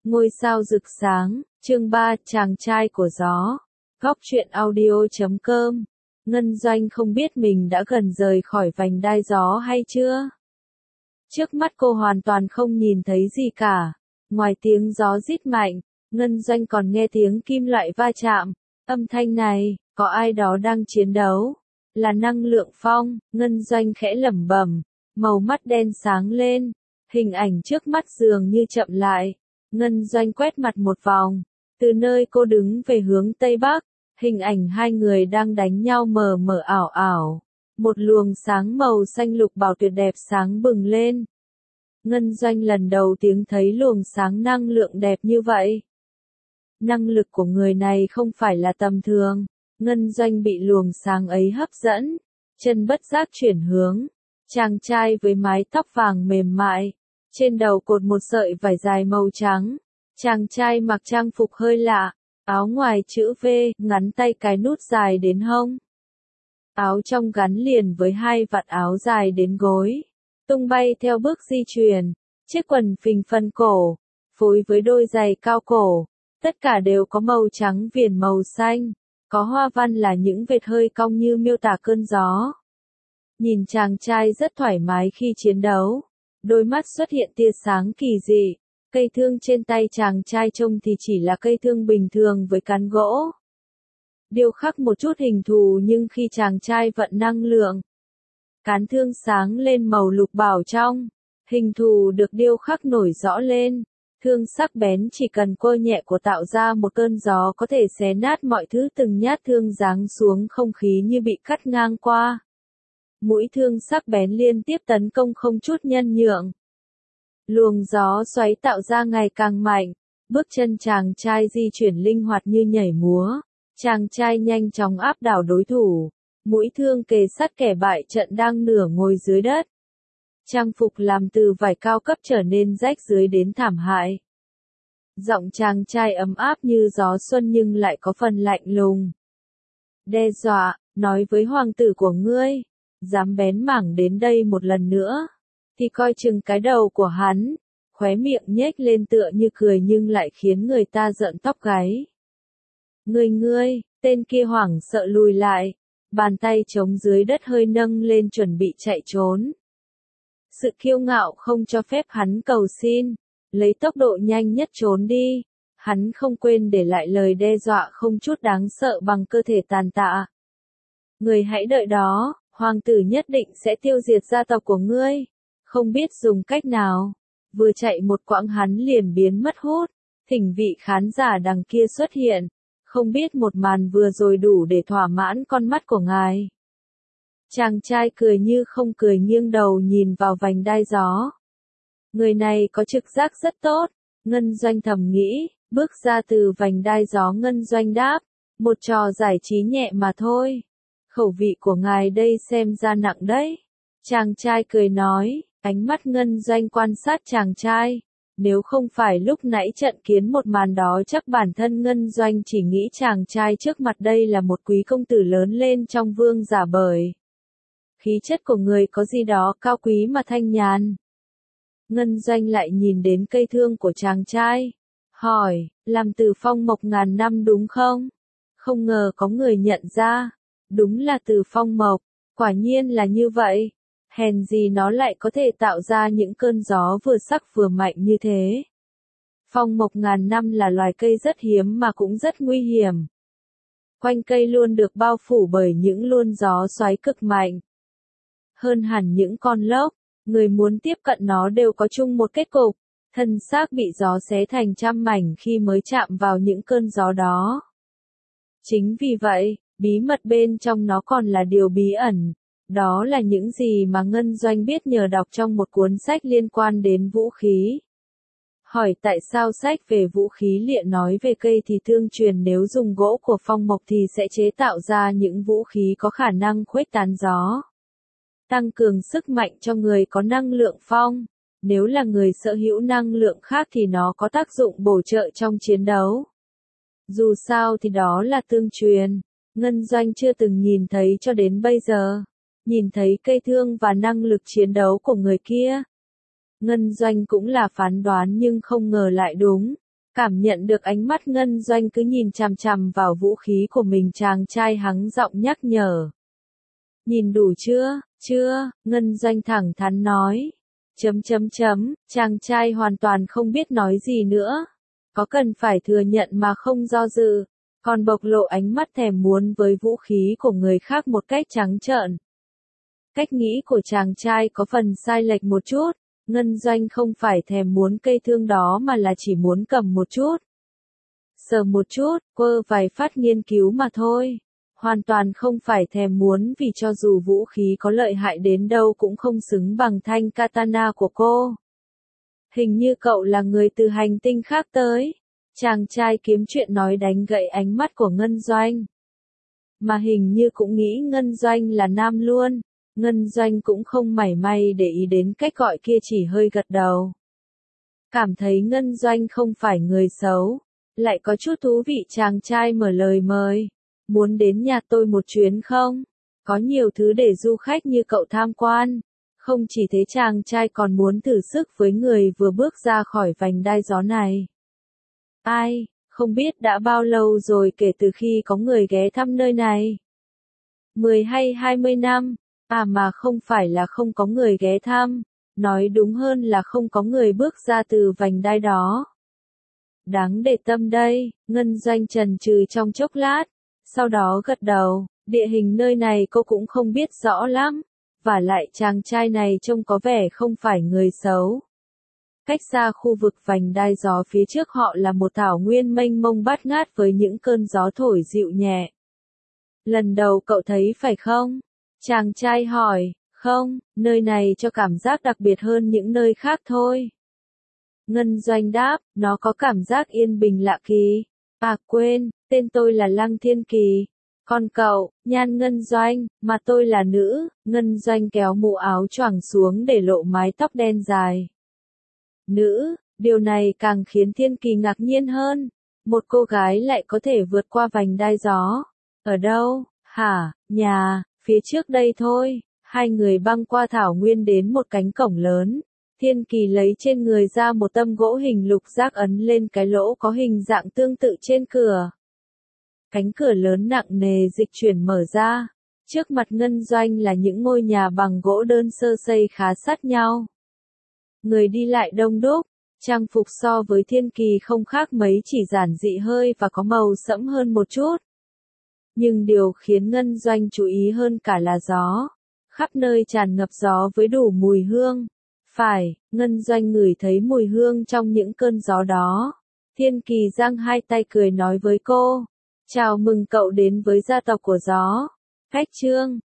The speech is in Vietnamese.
Ngôi sao rực sáng, chương 3, chàng trai của gió. Góc truyện audio.com. Ngân Doanh không biết mình đã gần rời khỏi vành đai gió hay chưa. Trước mắt cô hoàn toàn không nhìn thấy gì cả. Ngoài tiếng gió rít mạnh, Ngân Doanh còn nghe tiếng kim loại va chạm. Âm thanh này, có ai đó đang chiến đấu. Là năng lượng phong, Ngân Doanh khẽ lẩm bẩm, màu mắt đen sáng lên. Hình ảnh trước mắt dường như chậm lại. Ngân Doanh quét mặt một vòng, từ nơi cô đứng về hướng Tây Bắc, hình ảnh hai người đang đánh nhau mờ mờ ảo ảo. Một luồng sáng màu xanh lục bảo tuyệt đẹp sáng bừng lên. Ngân Doanh lần đầu tiếng thấy luồng sáng năng lượng đẹp như vậy. Năng lực của người này không phải là tầm thường. Ngân Doanh bị luồng sáng ấy hấp dẫn, chân bất giác chuyển hướng. Chàng trai với mái tóc vàng mềm mại, trên đầu cột một sợi vải dài màu trắng. Chàng trai mặc trang phục hơi lạ, áo ngoài chữ V, ngắn tay cài nút dài đến hông. Áo trong gắn liền với hai vạt áo dài đến gối, tung bay theo bước di chuyển. Chiếc quần phình phần cổ, phối với đôi giày cao cổ, tất cả đều có màu trắng viền màu xanh, có hoa văn là những vệt hơi cong như miêu tả cơn gió. Nhìn chàng trai rất thoải mái khi chiến đấu. Đôi mắt xuất hiện tia sáng kỳ dị. Cây thương trên tay chàng trai trông thì chỉ là cây thương bình thường với cán gỗ. Điêu khắc một chút hình thù nhưng khi chàng trai vận năng lượng, cán thương sáng lên màu lục bảo trong. Hình thù được điêu khắc nổi rõ lên. Thương sắc bén chỉ cần quơ nhẹ của tạo ra một cơn gió có thể xé nát mọi thứ, từng nhát thương giáng xuống không khí như bị cắt ngang qua. Mũi thương sắc bén liên tiếp tấn công không chút nhân nhượng. Luồng gió xoáy tạo ra ngày càng mạnh, bước chân chàng trai di chuyển linh hoạt như nhảy múa. Chàng trai nhanh chóng áp đảo đối thủ, mũi thương kề sát kẻ bại trận đang nửa ngồi dưới đất. Trang phục làm từ vải cao cấp trở nên rách rưới đến thảm hại. Giọng chàng trai ấm áp như gió xuân nhưng lại có phần lạnh lùng. Đe dọa, nói với hoàng tử của ngươi, dám bén mảng đến đây một lần nữa, thì coi chừng cái đầu của hắn. Khóe miệng nhếch lên tựa như cười nhưng lại khiến người ta rợn tóc gáy. Ngươi, tên kia hoảng sợ lùi lại, bàn tay chống dưới đất hơi nâng lên chuẩn bị chạy trốn. Sự kiêu ngạo không cho phép hắn cầu xin, lấy tốc độ nhanh nhất trốn đi. Hắn không quên để lại lời đe dọa không chút đáng sợ bằng cơ thể tàn tạ. Ngươi hãy đợi đó, hoàng tử nhất định sẽ tiêu diệt gia tộc của ngươi. Không biết dùng cách nào, vừa chạy một quãng hắn liền biến mất hút. Thỉnh vị khán giả đằng kia xuất hiện, không biết một màn vừa rồi đủ để thỏa mãn con mắt của ngài. Chàng trai cười như không cười nghiêng đầu nhìn vào vành đai gió. Người này có trực giác rất tốt, Ngân Doanh thầm nghĩ, bước ra từ vành đai gió. Ngân Doanh đáp, một trò giải trí nhẹ mà thôi. Khẩu vị của ngài đây xem ra nặng đấy. Chàng trai cười nói, ánh mắt Ngân Doanh quan sát chàng trai. Nếu không phải lúc nãy trận kiến một màn đó chắc bản thân Ngân Doanh chỉ nghĩ chàng trai trước mặt đây là một quý công tử lớn lên trong vương giả bởi. Khí chất của người có gì đó cao quý mà thanh nhàn. Ngân Doanh lại nhìn đến cây thương của chàng trai. Hỏi, làm từ phong mộc ngàn năm đúng không? Không ngờ có người nhận ra. Đúng là từ phong mộc, quả nhiên là như vậy. Hèn gì nó lại có thể tạo ra những cơn gió vừa sắc vừa mạnh như thế. Phong mộc ngàn năm là loài cây rất hiếm mà cũng rất nguy hiểm. Quanh cây luôn được bao phủ bởi những luôn gió xoáy cực mạnh. Hơn hẳn những con lốc, người muốn tiếp cận nó đều có chung một kết cục, thân xác bị gió xé thành trăm mảnh khi mới chạm vào những cơn gió đó. Chính vì vậy, bí mật bên trong nó còn là điều bí ẩn. Đó là những gì mà Ngân Doanh biết nhờ đọc trong một cuốn sách liên quan đến vũ khí. Hỏi tại sao sách về vũ khí liền nói về cây thì tương truyền nếu dùng gỗ của phong mộc thì sẽ chế tạo ra những vũ khí có khả năng khuếch tán gió. Tăng cường sức mạnh cho người có năng lượng phong. Nếu là người sở hữu năng lượng khác thì nó có tác dụng bổ trợ trong chiến đấu. Dù sao thì đó là tương truyền. Ngân Doanh chưa từng nhìn thấy cho đến bây giờ. Nhìn thấy cây thương và năng lực chiến đấu của người kia. Ngân Doanh cũng là phán đoán nhưng không ngờ lại đúng. Cảm nhận được ánh mắt Ngân Doanh cứ nhìn chằm chằm vào vũ khí của mình, chàng trai hắng giọng nhắc nhở. Nhìn đủ chưa? Chưa, Ngân Doanh thẳng thắn nói. Chàng trai hoàn toàn không biết nói gì nữa. Có cần phải thừa nhận mà không do dự, còn bộc lộ ánh mắt thèm muốn với vũ khí của người khác một cách trắng trợn. Cách nghĩ của chàng trai có phần sai lệch một chút, Ngân Doanh không phải thèm muốn cây thương đó mà là chỉ muốn cầm một chút. Sờ một chút, quơ vài phát nghiên cứu mà thôi. Hoàn toàn không phải thèm muốn, vì cho dù vũ khí có lợi hại đến đâu cũng không xứng bằng thanh katana của cô. Hình như cậu là người từ hành tinh khác tới. Chàng trai kiếm chuyện nói đánh gậy ánh mắt của Ngân Doanh. Mà hình như cũng nghĩ Ngân Doanh là nam luôn. Ngân Doanh cũng không mảy may để ý đến cách gọi kia, chỉ hơi gật đầu. Cảm thấy Ngân Doanh không phải người xấu. Lại có chút thú vị, chàng trai mở lời mời. Muốn đến nhà tôi một chuyến không? Có nhiều thứ để du khách như cậu tham quan. Không chỉ thế, chàng trai còn muốn thử sức với người vừa bước ra khỏi vành đai gió này. Ai, không biết đã bao lâu rồi kể từ khi có người ghé thăm nơi này? 10 hay 20 năm? À mà không phải là không có người ghé thăm, nói đúng hơn là không có người bước ra từ vành đai đó. Đáng để tâm đây, Ngân Doanh chần chừ trong chốc lát, sau đó gật đầu, địa hình nơi này cô cũng không biết rõ lắm, và lại chàng trai này trông có vẻ không phải người xấu. Cách xa khu vực vành đai gió phía trước họ là một thảo nguyên mênh mông bát ngát với những cơn gió thổi dịu nhẹ. Lần đầu cậu thấy phải không? Chàng trai hỏi. Không, nơi này cho cảm giác đặc biệt hơn những nơi khác thôi. Ngân Doanh đáp, nó có cảm giác yên bình lạ kỳ. À quên, tên tôi là Lăng Thiên Kỳ. Còn cậu? Nhan Ngân Doanh, mà tôi là nữ. Ngân Doanh kéo mũ áo choàng xuống để lộ mái tóc đen dài. Nữ, điều này càng khiến Thiên Kỳ ngạc nhiên hơn. Một cô gái lại có thể vượt qua vành đai gió. Ở đâu? Hả? Nhà, phía trước đây thôi. Hai người băng qua thảo nguyên đến một cánh cổng lớn. Thiên Kỳ lấy trên người ra một tấm gỗ hình lục giác, ấn lên cái lỗ có hình dạng tương tự trên cửa. Cánh cửa lớn nặng nề dịch chuyển mở ra. Trước mặt Ngân Doanh là những ngôi nhà bằng gỗ đơn sơ xây khá sát nhau. Người đi lại đông đúc, trang phục so với Thiên Kỳ không khác mấy, chỉ giản dị hơi và có màu sẫm hơn một chút. Nhưng điều khiến Ngân Doanh chú ý hơn cả là gió. Khắp nơi tràn ngập gió với đủ mùi hương. Phải, Ngân Doanh ngửi thấy mùi hương trong những cơn gió đó. Thiên Kỳ giang hai tay cười nói với cô. Chào mừng cậu đến với gia tộc của gió. Khách trương,